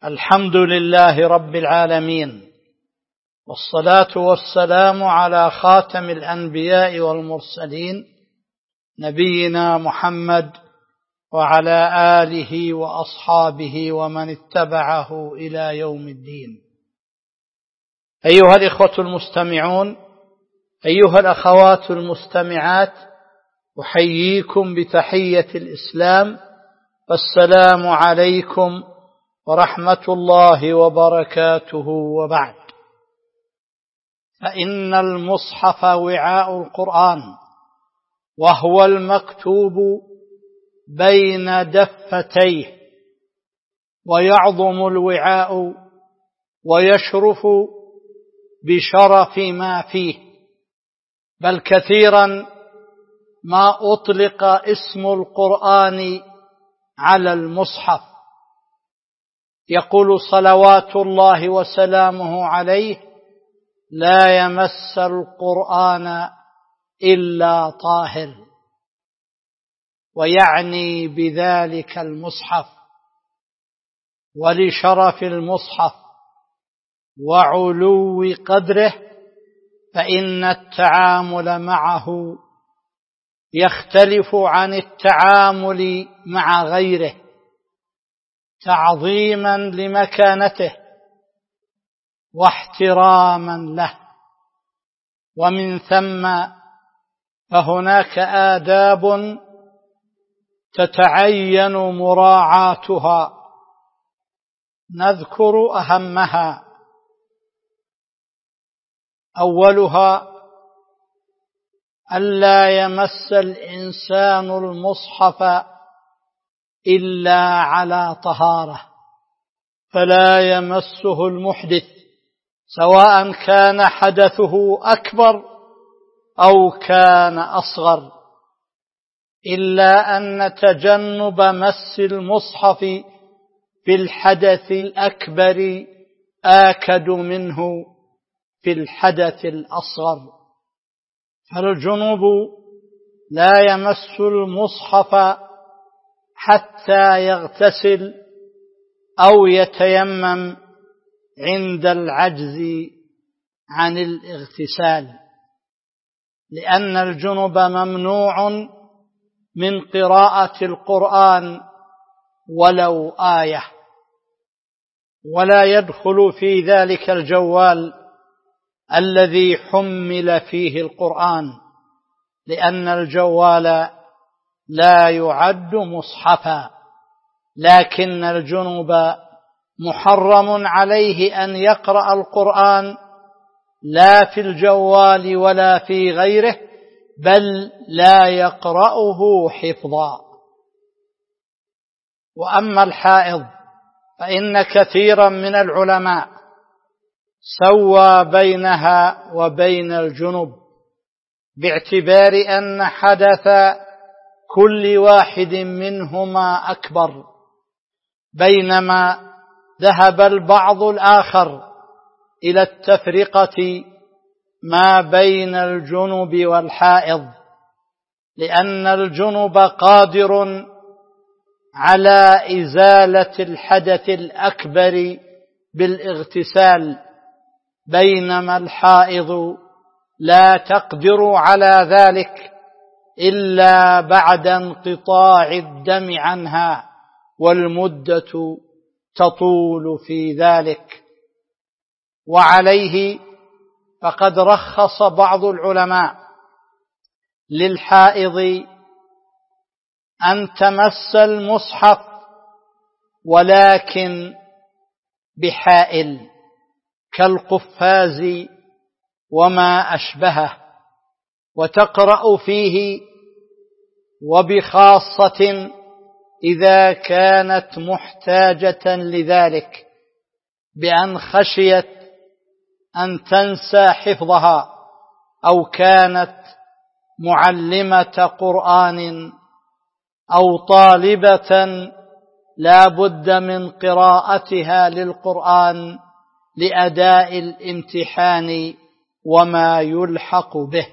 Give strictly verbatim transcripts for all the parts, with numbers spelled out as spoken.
الحمد لله رب العالمين، والصلاة والسلام على خاتم الأنبياء والمرسلين نبينا محمد وعلى آله وأصحابه ومن اتبعه إلى يوم الدين. أيها الإخوة المستمعون، أيها الأخوات المستمعات، أحييكم بتحية الإسلام، والسلام عليكم ورحمة الله وبركاته. وبعد، فإن المصحف وعاء القرآن، وهو المكتوب بين دفتيه، ويعظم الوعاء ويشرف بشرف ما فيه، بل كثيرا ما أطلق اسم القرآن على المصحف. يقول صلوات الله وسلامه عليه: لا يمس القرآن إلا طاهر، ويعني بذلك المصحف. ولشرف المصحف وعلو قدره فإن التعامل معه يختلف عن التعامل مع غيره، تعظيما لمكانته واحتراما له، ومن ثم فهناك آداب تتعين مراعاتها، نذكر أهمها. أولها: ألا يمس الإنسان المصحف إلا على طهارة، فلا يمسه المحدث، سواء كان حدثه أكبر أو كان أصغر، إلا أن تجنب مس المصحف في الحدث الأكبر آكد منه في الحدث الأصغر. فالجنوب لا يمس المصحف حتى يغتسل أو يتيمم عند العجز عن الاغتسال، لأن الجنب ممنوع من قراءة القرآن ولو آية، ولا يدخل في ذلك الجوال الذي حمل فيه القرآن، لأن الجوال لا يعد مصحفا، لكن الجنوب محرم عليه أن يقرأ القرآن لا في الجوال ولا في غيره، بل لا يقرأه حفظا. وأما الحائض فإن كثيرا من العلماء سوى بينها وبين الجنب، باعتبار أن حدث كل واحد منهما أكبر، بينما ذهب البعض الآخر إلى التفرقة ما بين الجنب والحائض، لأن الجنب قادر على إزالة الحدث الأكبر بالاغتسال، بينما الحائض لا تقدر على ذلك إلا بعد انقطاع الدم عنها، والمدة تطول في ذلك. وعليه فقد رخص بعض العلماء للحائض أن تمس المصحف، ولكن بحائل كالقفاز وما أشبهه، وتقرأ فيه، وبخاصة إذا كانت محتاجة لذلك، بأن خشيت أن تنسى حفظها، أو كانت معلمة قرآن أو طالبة لا بد من قراءتها للقرآن لأداء الامتحان وما يلحق به.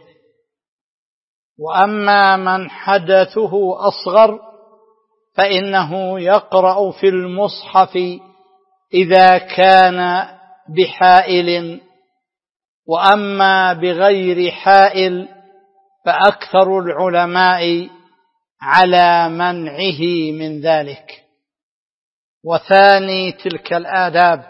وأما من حدثه أصغر فإنه يقرأ في المصحف إذا كان بحائل، وأما بغير حائل فأكثر العلماء على منعه من ذلك. وثاني تلك الآداب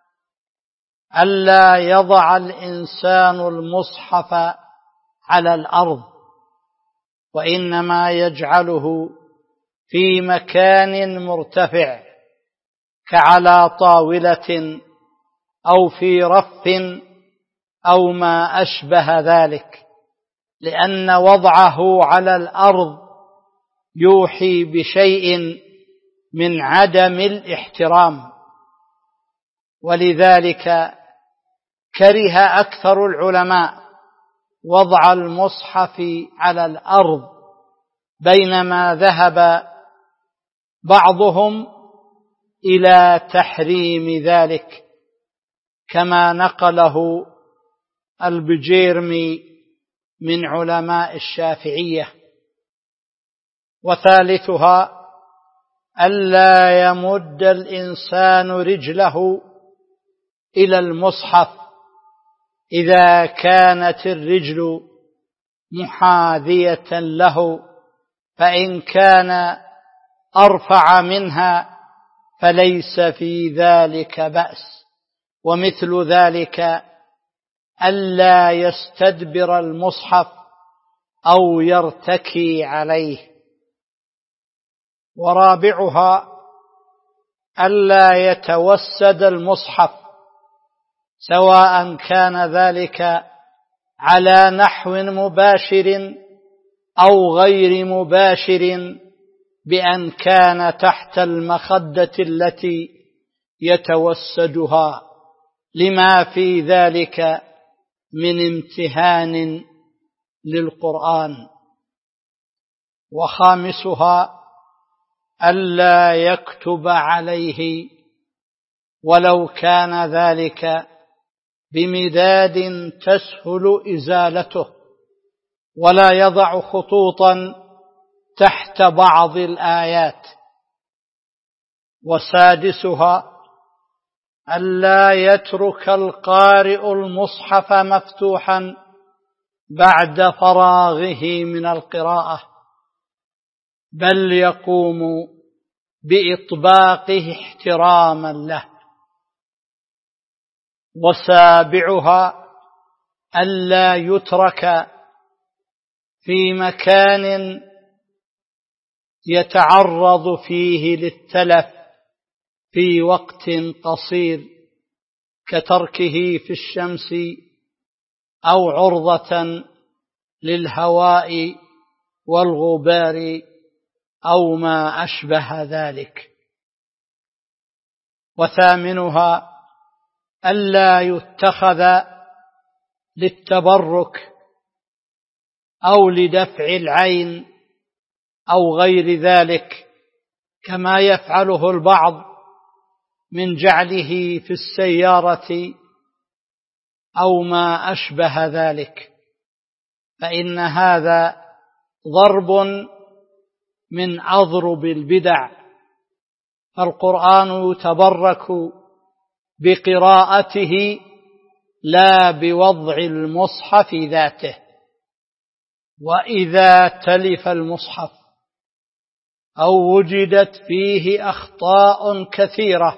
ألا يضع الإنسان المصحف على الأرض، وإنما يجعله في مكان مرتفع كعلى طاولة أو في رف أو ما أشبه ذلك، لأن وضعه على الأرض يوحي بشيء من عدم الاحترام. ولذلك كره أكثر العلماء وضع المصحف على الأرض، بينما ذهب بعضهم إلى تحريم ذلك، كما نقله البجيرمي من علماء الشافعية. وثالثها ألا يمد الإنسان رجله إلى المصحف إذا كانت الرجل محاذية له، فإن كان أرفع منها فليس في ذلك بأس. ومثل ذلك ألا يستدبر المصحف أو يرتكي عليه. ورابعها ألا يتوسد المصحف، سواء كان ذلك على نحو مباشر أو غير مباشر، بأن كان تحت المخدة التي يتوسدها، لما في ذلك من امتهان للقرآن. وخامسها ألا يكتب عليه ولو كان ذلك بمداد تسهل إزالته، ولا يضع خطوطا تحت بعض الآيات. وسادسها ألا يترك القارئ المصحف مفتوحا بعد فراغه من القراءة، بل يقوم بإطباقه احتراما له. وسابعها ألا يترك في مكان يتعرض فيه للتلف في وقت قصير، كتركه في الشمس أو عرضة للهواء والغبار أو ما أشبه ذلك. وثامنها ألا يتخذ للتبرك أو لدفع العين أو غير ذلك، كما يفعله البعض من جعله في السيارة أو ما أشبه ذلك، فإن هذا ضرب من أضرب البدع. القرآن يتبرك بقراءته لا بوضع المصحف ذاته. وإذا تلف المصحف أو وجدت فيه أخطاء كثيرة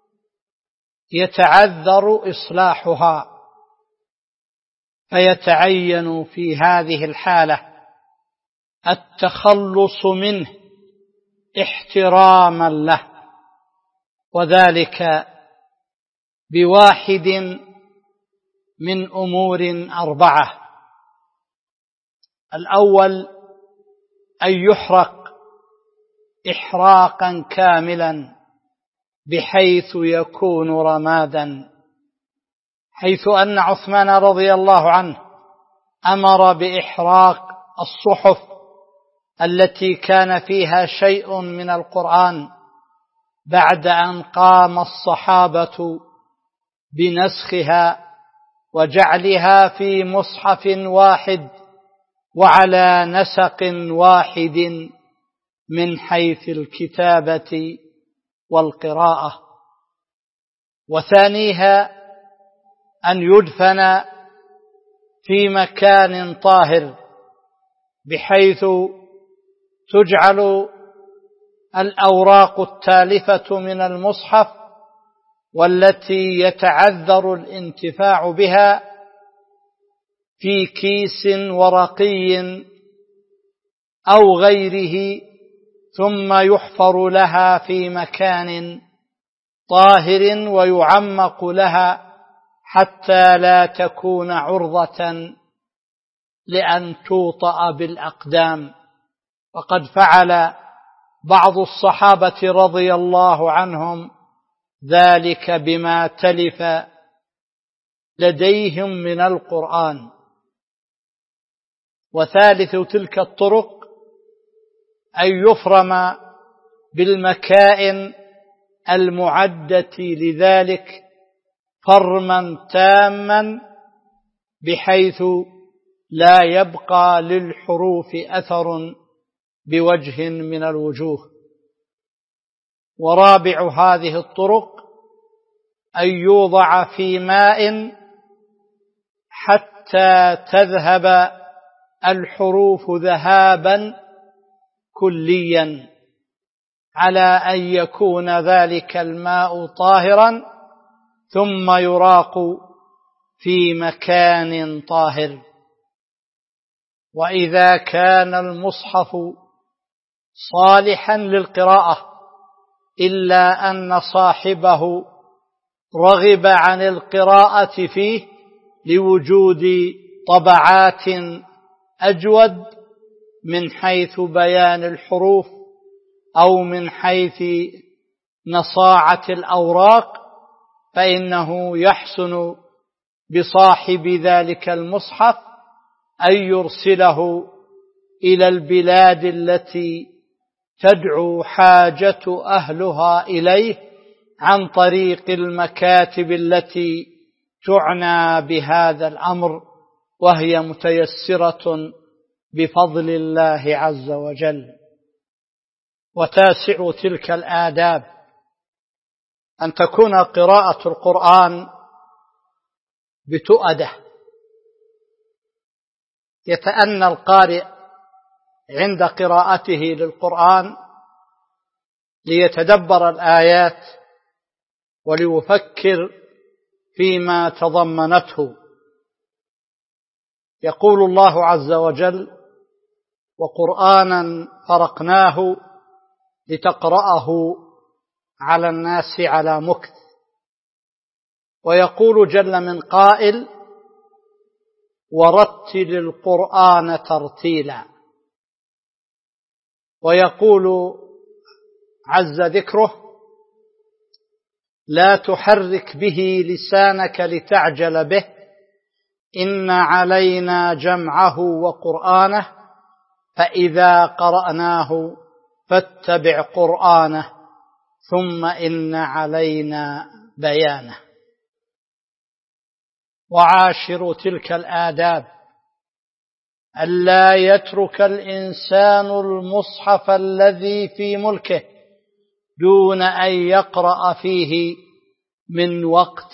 يتعذر إصلاحها، فيتعين في هذه الحالة التخلص منه احتراما له، وذلك بواحد من أمور أربعة. الأول أن يحرق إحراقا كاملا بحيث يكون رمادا، حيث أن عثمان رضي الله عنه أمر بإحراق الصحف التي كان فيها شيء من القرآن، بعد أن قام الصحابة بنسخها وجعلها في مصحف واحد وعلى نسق واحد من حيث الكتابة والقراءة. وثانيها أن يدفن في مكان طاهر بحيث تجعل الأوراق التالفة من المصحف والتي يتعذر الانتفاع بها في كيس ورقي أو غيره، ثم يحفر لها في مكان طاهر ويعمق لها حتى لا تكون عرضة لأن توطأ بالأقدام. وقد فعل بعض الصحابة رضي الله عنهم ذلك بما تلف لديهم من القرآن. وثالث تلك الطرق أن يفرم بالمكائن المعدة لذلك فرما تاما بحيث لا يبقى للحروف أثر بوجه من الوجوه. ورابع هذه الطرق أن يوضع في ماء حتى تذهب الحروف ذهابا كليا، على أن يكون ذلك الماء طاهرا ثم يراق في مكان طاهر. وإذا كان المصحف صالحا للقراءة إلا أن صاحبه رغب عن القراءة فيه لوجود طبعات أجود من حيث بيان الحروف أو من حيث نصاعة الأوراق، فإنه يحسن بصاحب ذلك المصحف أن يرسله إلى البلاد التي تدعو حاجة أهلها إليه عن طريق المكاتب التي تعنى بهذا الأمر، وهي متيسرة بفضل الله عز وجل. وتاسع تلك الآداب أن تكون قراءة القرآن بتؤدة، يتأنى القارئ عند قراءته للقرآن ليتدبر الآيات وليفكر فيما تضمنته. يقول الله عز وجل: وقرآنا فرقناه لتقرأه على الناس على مكث. ويقول جل من قائل: ورتل القرآن ترتيلا. ويقول عز ذكره: لا تحرك به لسانك لتعجل به إن علينا جمعه وقرآنه فإذا قرأناه فاتبع قرآنه ثم إن علينا بيانه. وعاشر تلك الآداب ألا يترك الإنسان المصحف الذي في ملكه دون أن يقرأ فيه من وقت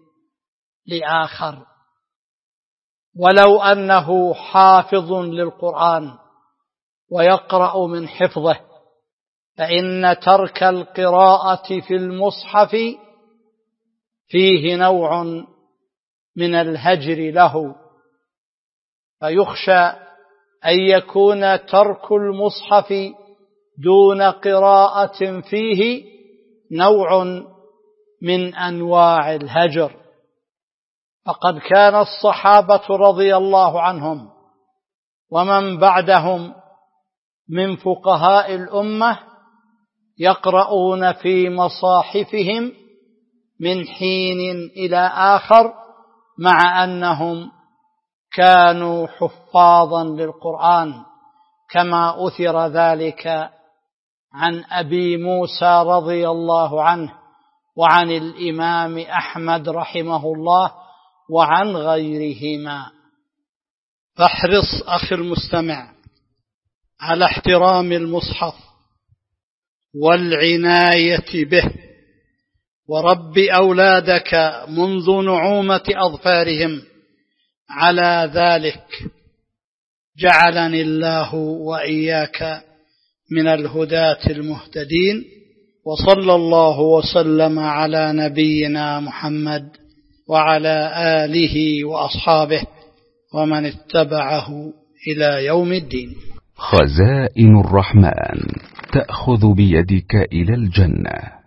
لآخر، ولو أنه حافظ للقرآن ويقرأ من حفظه، فإن ترك القراءة في المصحف فيه نوع من الهجر له، فيخشى أن يكون ترك المصحف دون قراءة فيه نوع من أنواع الهجر. فقد كان الصحابة رضي الله عنهم ومن بعدهم من فقهاء الأمة يقرؤون في مصاحفهم من حين إلى آخر، مع أنهم كانوا حفاظا للقرآن، كما أثر ذلك عن أبي موسى رضي الله عنه وعن الإمام أحمد رحمه الله وعن غيرهما. فاحرص أخي المستمع على احترام المصحف والعناية به ورب أولادك منذ نعومة أظفارهم على ذلك. جعلني الله وإياك من الهداة المهتدين، وصلى الله وسلم على نبينا محمد وعلى آله وأصحابه ومن اتبعه إلى يوم الدين. خزائن الرحمن تأخذ بيدك إلى الجنة.